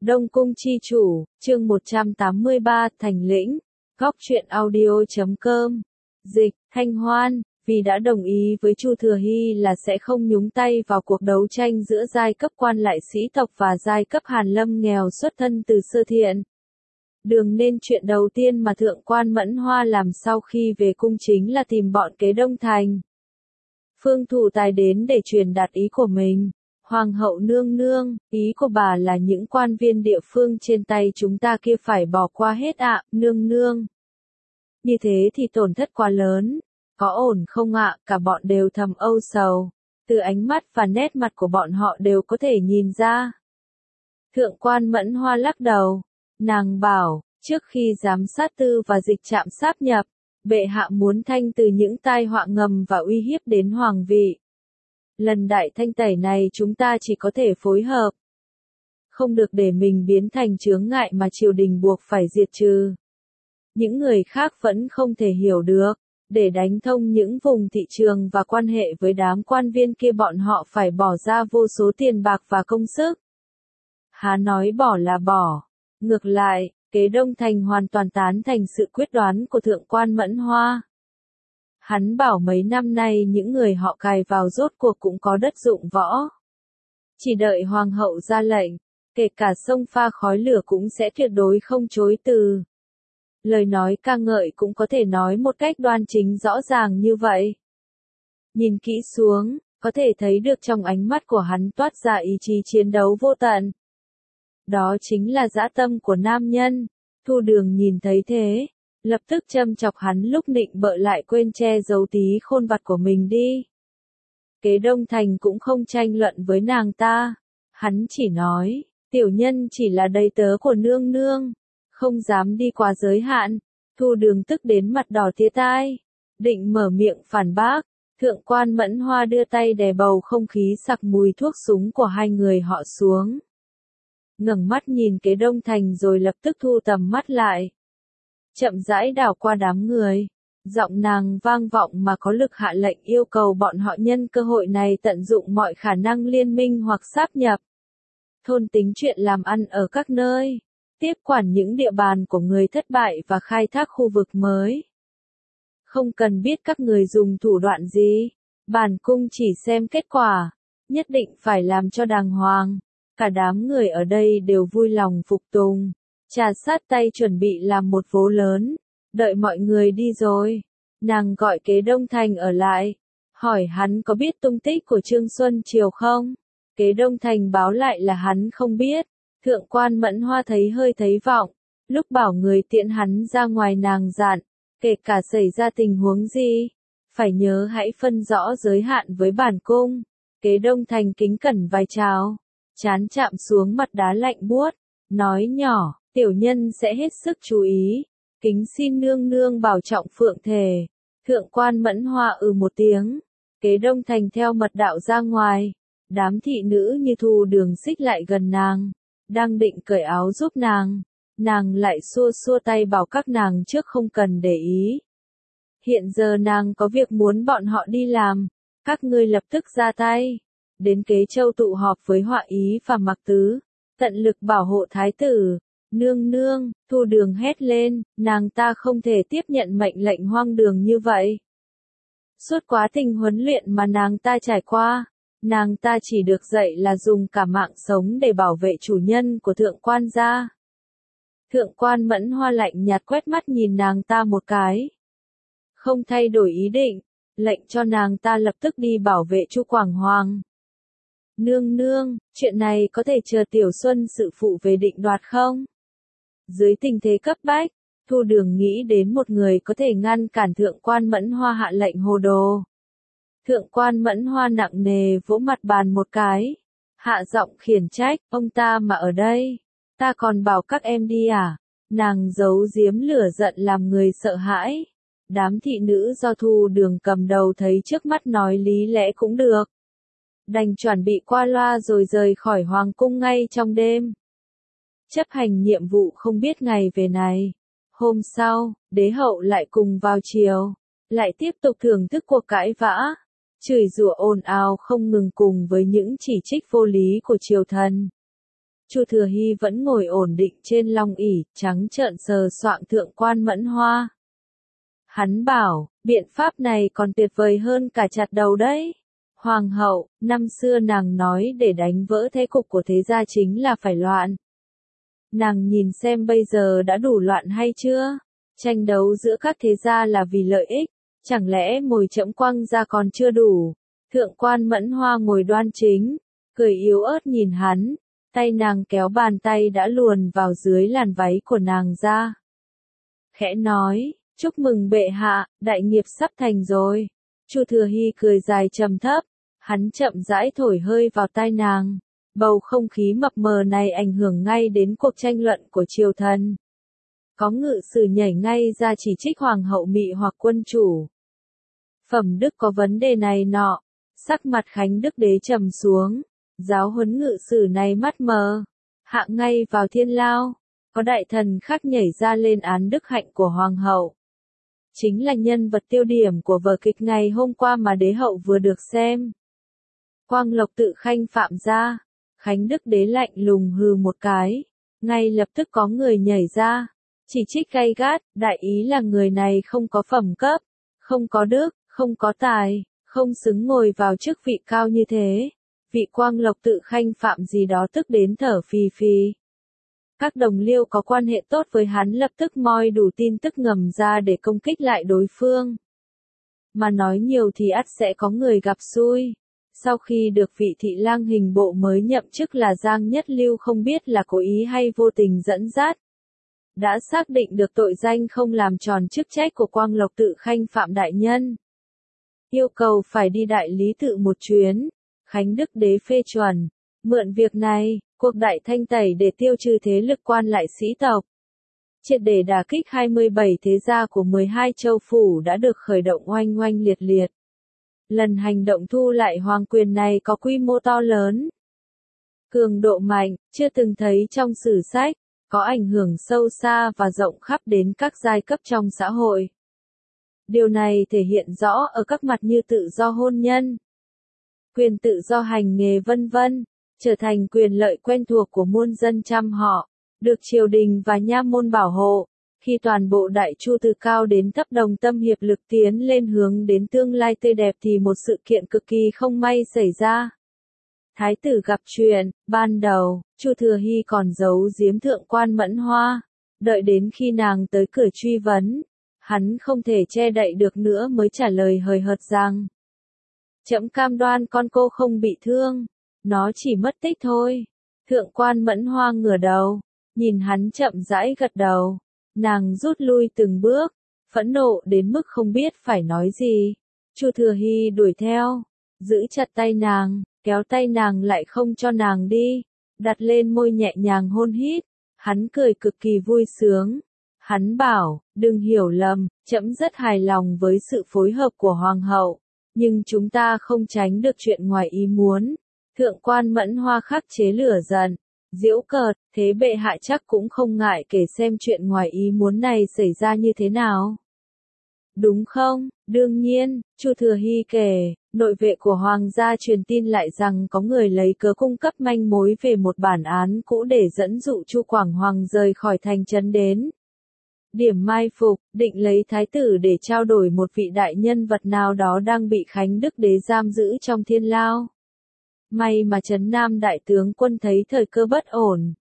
Đông Cung Chi Chủ, chương 183, Thành Lĩnh, Góc truyện audio.com, Dịch, Thanh Hoan, vì đã đồng ý với Chu Thừa Hy là sẽ không nhúng tay vào cuộc đấu tranh giữa giai cấp quan lại sĩ tộc và giai cấp Hàn Lâm nghèo xuất thân từ Sơ Thiện. Đường nên chuyện đầu tiên mà Thượng quan Mẫn Hoa làm sau khi về cung chính là tìm bọn kế Đông Thành. Phương Thủ Tài đến để truyền đạt ý của mình. Hoàng hậu nương nương, ý của bà là những quan viên địa phương trên tay chúng ta kia phải bỏ qua hết ạ, nương nương. Như thế thì tổn thất quá lớn, có ổn không ạ, cả bọn đều thầm âu sầu, từ ánh mắt và nét mặt của bọn họ đều có thể nhìn ra. Thượng quan Mẫn Hoa lắc đầu, nàng bảo, trước khi giám sát tư và dịch trạm sáp nhập, bệ hạ muốn thanh từ những tai họa ngầm và uy hiếp đến hoàng vị. Lần đại thanh tẩy này chúng ta chỉ có thể phối hợp. Không được để mình biến thành chướng ngại mà triều đình buộc phải diệt trừ. Những người khác vẫn không thể hiểu được. Để đánh thông những vùng thị trường và quan hệ với đám quan viên kia bọn họ phải bỏ ra vô số tiền bạc và công sức. Há nói bỏ là bỏ. Ngược lại, kế Đông Thành hoàn toàn tán thành sự quyết đoán của Thượng quan Mẫn Hoa. Hắn bảo mấy năm nay những người họ cài vào rốt cuộc cũng có đất dụng võ. Chỉ đợi hoàng hậu ra lệnh, kể cả sông pha khói lửa cũng sẽ tuyệt đối không chối từ. Lời nói ca ngợi cũng có thể nói một cách đoan chính rõ ràng như vậy. Nhìn kỹ xuống, có thể thấy được trong ánh mắt của hắn toát ra ý chí chiến đấu vô tận. Đó chính là dã tâm của nam nhân. Thu Đường nhìn thấy thế, lập tức châm chọc hắn lúc nịnh bợ lại quên che giấu tí khôn vặt của mình đi. Kế Đông Thành cũng không tranh luận với nàng ta. Hắn chỉ nói, tiểu nhân chỉ là đầy tớ của nương nương, không dám đi quá giới hạn. Thu Đường tức đến mặt đỏ tía tai, định mở miệng phản bác. Thượng quan Mẫn Hoa đưa tay đè bầu không khí sặc mùi thuốc súng của hai người họ xuống. Ngẩng mắt nhìn Kế Đông Thành rồi lập tức thu tầm mắt lại. Chậm rãi đảo qua đám người, giọng nàng vang vọng mà có lực hạ lệnh yêu cầu bọn họ nhân cơ hội này tận dụng mọi khả năng liên minh hoặc sáp nhập. Thôn tính chuyện làm ăn ở các nơi, tiếp quản những địa bàn của người thất bại và khai thác khu vực mới. Không cần biết các người dùng thủ đoạn gì, bản cung chỉ xem kết quả, nhất định phải làm cho đàng hoàng. Cả đám người ở đây đều vui lòng phục tùng. Trà sát tay chuẩn bị làm một vố lớn, đợi mọi người đi rồi. Nàng gọi Kế Đông Thành ở lại, hỏi hắn có biết tung tích của Trương Xuân Triều không? Kế Đông Thành báo lại là hắn không biết. Thượng quan Mẫn Hoa thấy hơi thấy vọng, lúc bảo người tiễn hắn ra ngoài nàng dặn, kể cả xảy ra tình huống gì, phải nhớ hãy phân rõ giới hạn với bản cung. Kế Đông Thành kính cẩn vái chào, trán chạm xuống mặt đá lạnh buốt, nói nhỏ, tiểu nhân sẽ hết sức chú ý, kính xin nương nương bảo trọng phượng thể. Thượng quan Mẫn Hoa một tiếng, Kế Đông Thành theo mật đạo ra ngoài, đám thị nữ như Thu Đường xích lại gần nàng, đang định cởi áo giúp nàng lại xua xua tay bảo các nàng trước không cần để ý. Hiện giờ nàng có việc muốn bọn họ đi làm, các ngươi lập tức ra tay. Đến Kế Châu tụ họp với Họa Ý và Mặc Tứ, tận lực bảo hộ thái tử. Nương nương, Thu Đường hét lên, nàng ta không thể tiếp nhận mệnh lệnh hoang đường như vậy. Suốt quá trình huấn luyện mà nàng ta trải qua, nàng ta chỉ được dạy là dùng cả mạng sống để bảo vệ chủ nhân của thượng quan gia. Thượng quan Mẫn Hoa lạnh nhạt quét mắt nhìn nàng ta một cái. Không thay đổi ý định, lệnh cho nàng ta lập tức đi bảo vệ Chu Quảng Hoàng. Nương nương, chuyện này có thể chờ Tiểu Xuân sự phụ về định đoạt không? Dưới tình thế cấp bách, Thu Đường nghĩ đến một người có thể ngăn cản Thượng quan Mẫn Hoa hạ lệnh hồ đồ. Thượng quan Mẫn Hoa nặng nề vỗ mặt bàn một cái, hạ giọng khiển trách, ông ta mà ở đây, ta còn bảo các em đi à? Nàng giấu giếm lửa giận làm người sợ hãi. Đám thị nữ do Thu Đường cầm đầu thấy trước mắt nói lý lẽ cũng được, đành chuẩn bị qua loa rồi rời khỏi hoàng cung ngay trong đêm. Chấp hành nhiệm vụ không biết ngày về này. Hôm sau, đế hậu lại cùng vào triều, lại tiếp tục thưởng thức cuộc cãi vã, chửi rủa ồn ào không ngừng cùng với những chỉ trích vô lý của triều thần. Chu Thừa Hy vẫn ngồi ổn định trên long ỷ, trắng trợn sờ soạng Thượng quan Mẫn Hoa. Hắn bảo, biện pháp này còn tuyệt vời hơn cả chặt đầu đấy. Hoàng hậu, năm xưa nàng nói để đánh vỡ thế cục của thế gia chính là phải loạn. Nàng nhìn xem bây giờ đã đủ loạn hay chưa? Tranh đấu giữa các thế gia là vì lợi ích, chẳng lẽ mồi trẫm quăng ra còn chưa đủ? Thượng quan Mẫn Hoa ngồi đoan chính, cười yếu ớt nhìn hắn, tay nàng kéo bàn tay đã luồn vào dưới làn váy của nàng ra. Khẽ nói, chúc mừng bệ hạ, đại nghiệp sắp thành rồi. Chu Thừa Hy cười dài trầm thấp, hắn chậm rãi thổi hơi vào tai nàng. Bầu không khí mập mờ này ảnh hưởng ngay đến cuộc tranh luận của triều thần. Có ngự sử nhảy ngay ra chỉ trích hoàng hậu mị hoặc quân chủ. Phẩm đức có vấn đề này nọ, sắc mặt Khánh Đức Đế trầm xuống, giáo huấn ngự sử này mắt mờ, hạ ngay vào thiên lao. Có đại thần khác nhảy ra lên án đức hạnh của hoàng hậu. Chính là nhân vật tiêu điểm của vở kịch ngày hôm qua mà đế hậu vừa được xem. Quang Lộc tự khanh phạm ra. Khánh Đức Đế lạnh lùng hừ một cái, ngay lập tức có người nhảy ra, chỉ trích gay gắt, đại ý là người này không có phẩm cấp, không có đức, không có tài, không xứng ngồi vào chức vị cao như thế. Vị Quang Lộc tự khanh phạm gì đó tức đến thở phì phì. Các đồng liêu có quan hệ tốt với hắn lập tức moi đủ tin tức ngầm ra để công kích lại đối phương. Mà nói nhiều thì ắt sẽ có người gặp xui. Sau khi được vị thị lang hình bộ mới nhậm chức là Giang Nhất Lưu không biết là cố ý hay vô tình dẫn dắt. Đã xác định được tội danh không làm tròn chức trách của Quang Lộc tự khanh phạm đại nhân. Yêu cầu phải đi đại lý tự một chuyến. Khánh Đức Đế phê chuẩn. Mượn việc này, cuộc đại thanh tẩy để tiêu trừ thế lực quan lại sĩ tộc. Triệt để đả kích 27 thế gia của 12 châu phủ đã được khởi động oanh oanh liệt liệt. Lần hành động thu lại hoàng quyền này có quy mô to lớn. Cường độ mạnh, chưa từng thấy trong sử sách, có ảnh hưởng sâu xa và rộng khắp đến các giai cấp trong xã hội. Điều này thể hiện rõ ở các mặt như tự do hôn nhân, quyền tự do hành nghề vân vân, trở thành quyền lợi quen thuộc của muôn dân trăm họ, được triều đình và nha môn bảo hộ. Khi toàn bộ đại chu từ cao đến thấp đồng tâm hiệp lực tiến lên hướng đến tương lai tươi đẹp thì một sự kiện cực kỳ không may xảy ra. Thái tử gặp chuyện, ban đầu, Chu Thừa Hy còn giấu giếm Thượng quan Mẫn Hoa, đợi đến khi nàng tới cửa truy vấn, hắn không thể che đậy được nữa mới trả lời hời hợt rằng: trẫm cam đoan con cô không bị thương, nó chỉ mất tích thôi. Thượng quan Mẫn Hoa ngửa đầu, nhìn hắn chậm rãi gật đầu. Nàng rút lui từng bước, phẫn nộ đến mức không biết phải nói gì. Chu Thừa Hy đuổi theo, giữ chặt tay nàng, kéo tay nàng lại không cho nàng đi, đặt lên môi nhẹ nhàng hôn hít. Hắn cười cực kỳ vui sướng. Hắn bảo, đừng hiểu lầm, trẫm rất hài lòng với sự phối hợp của hoàng hậu, nhưng chúng ta không tránh được chuyện ngoài ý muốn. Thượng quan Mẫn Hoa khắc chế lửa giận, giễu cợt, thế bệ hạ chắc cũng không ngại kể xem chuyện ngoài ý muốn này xảy ra như thế nào. Đúng không? Đương nhiên, Chu Thừa Hy kể, nội vệ của hoàng gia truyền tin lại rằng có người lấy cớ cung cấp manh mối về một bản án cũ để dẫn dụ Chu Quảng Hoàng rời khỏi thành trấn đến điểm mai phục, định lấy thái tử để trao đổi một vị đại nhân vật nào đó đang bị Khánh Đức Đế giam giữ trong thiên lao. May mà Trấn Nam đại tướng quân thấy thời cơ bất ổn,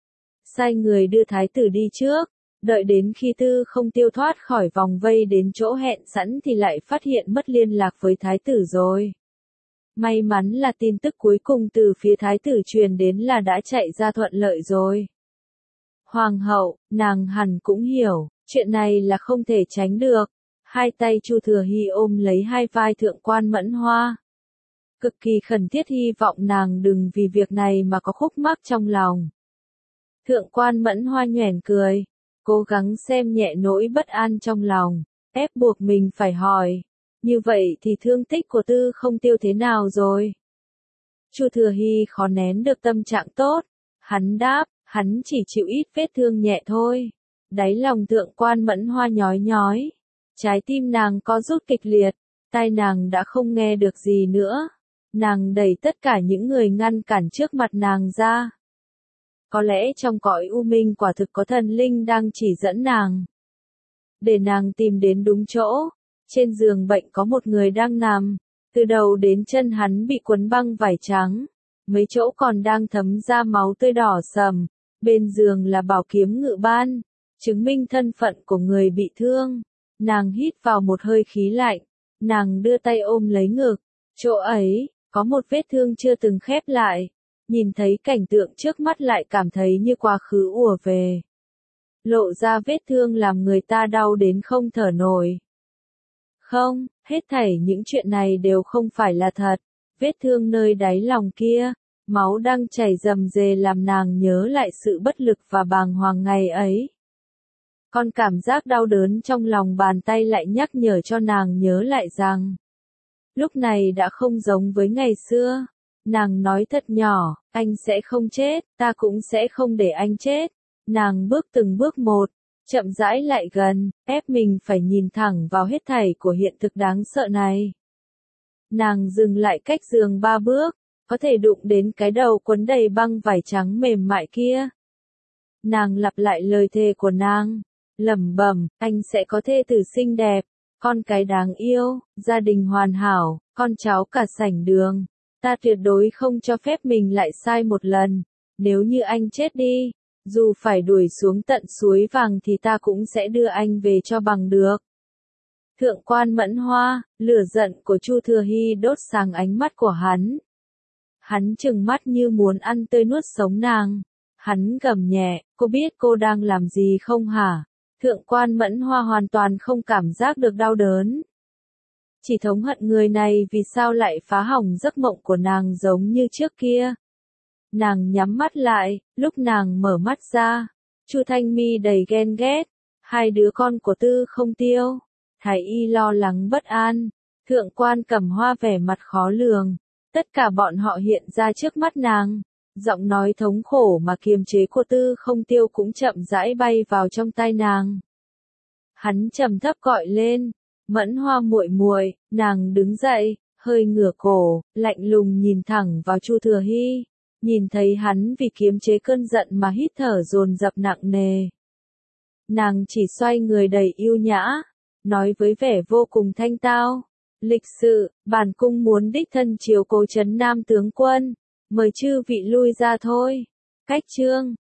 sai người đưa thái tử đi trước, đợi đến khi Tư Không tiêu thoát khỏi vòng vây đến chỗ hẹn sẵn thì lại phát hiện mất liên lạc với thái tử rồi. May mắn là tin tức cuối cùng từ phía thái tử truyền đến là đã chạy ra thuận lợi rồi. Hoàng hậu, nàng hẳn cũng hiểu, chuyện này là không thể tránh được. Hai tay Chu Thừa Hy ôm lấy hai vai Thượng quan Mẫn Hoa, cực kỳ khẩn thiết hy vọng nàng đừng vì việc này mà có khúc mắc trong lòng. Thượng quan Mẫn Hoa nhoẻn cười, cố gắng xem nhẹ nỗi bất an trong lòng, ép buộc mình phải hỏi, như vậy thì thương tích của Tư Không tiêu thế nào rồi? Chu Thừa Hy khó nén được tâm trạng tốt, hắn đáp, hắn chỉ chịu ít vết thương nhẹ thôi. Đáy lòng Thượng quan Mẫn Hoa nhói nhói, trái tim nàng có rút kịch liệt, tai nàng đã không nghe được gì nữa. Nàng đẩy tất cả những người ngăn cản trước mặt nàng ra. Có lẽ trong cõi u minh quả thực có thần linh đang chỉ dẫn nàng, để nàng tìm đến đúng chỗ. Trên giường bệnh có một người đang nằm, từ đầu đến chân hắn bị quấn băng vải trắng, mấy chỗ còn đang thấm ra máu tươi đỏ sầm. Bên giường là bảo kiếm ngự ban, chứng minh thân phận của người bị thương. Nàng hít vào một hơi khí lạnh, nàng đưa tay ôm lấy ngực, chỗ ấy, có một vết thương chưa từng khép lại. Nhìn thấy cảnh tượng trước mắt lại cảm thấy như quá khứ ùa về. Lộ ra vết thương làm người ta đau đến không thở nổi. Không, hết thảy những chuyện này đều không phải là thật. Vết thương nơi đáy lòng kia, máu đang chảy rầm rề làm nàng nhớ lại sự bất lực và bàng hoàng ngày ấy. Còn cảm giác đau đớn trong lòng bàn tay lại nhắc nhở cho nàng nhớ lại rằng, lúc này đã không giống với ngày xưa. Nàng nói thật nhỏ, anh sẽ không chết, ta cũng sẽ không để anh chết. Nàng bước từng bước một, chậm rãi lại gần, ép mình phải nhìn thẳng vào hết thảy của hiện thực đáng sợ này. Nàng dừng lại cách giường 3 bước, có thể đụng đến cái đầu quấn đầy băng vải trắng mềm mại kia. Nàng lặp lại lời thề của nàng, lẩm bẩm, anh sẽ có thê tử xinh đẹp, con cái đáng yêu, gia đình hoàn hảo, con cháu cả sảnh đường. Ta tuyệt đối không cho phép mình lại sai một lần. Nếu như anh chết đi, dù phải đuổi xuống tận suối vàng thì ta cũng sẽ đưa anh về cho bằng được. Thượng quan Mẫn Hoa, lửa giận của Chu Thừa Hy đốt sáng ánh mắt của hắn. Hắn trừng mắt như muốn ăn tươi nuốt sống nàng. Hắn gầm nhẹ, cô biết cô đang làm gì không hả? Thượng quan Mẫn Hoa hoàn toàn không cảm giác được đau đớn. Chỉ thống hận người này vì sao lại phá hỏng giấc mộng của nàng giống như trước kia. Nàng nhắm mắt lại, lúc nàng mở mắt ra, Chu Thanh Mi đầy ghen ghét, 2 đứa con của Tư Không Tiêu. Thái Y lo lắng bất an, Thượng quan Cẩm Hoa vẻ mặt khó lường, tất cả bọn họ hiện ra trước mắt nàng. Giọng nói thống khổ mà kiềm chế của Tư Không Tiêu cũng chậm rãi bay vào trong tai nàng. Hắn trầm thấp gọi lên, Mẫn Hoa muội muội. Nàng đứng dậy, hơi ngửa cổ, lạnh lùng nhìn thẳng vào Chu Thừa Hy. Nhìn thấy hắn vì kiềm chế cơn giận mà hít thở dồn dập nặng nề. Nàng chỉ xoay người đầy yêu nhã, nói với vẻ vô cùng thanh tao. Lịch sự, bản cung muốn đích thân chiếu cố trấn Nam tướng quân, mời chư vị lui ra thôi. Cách chương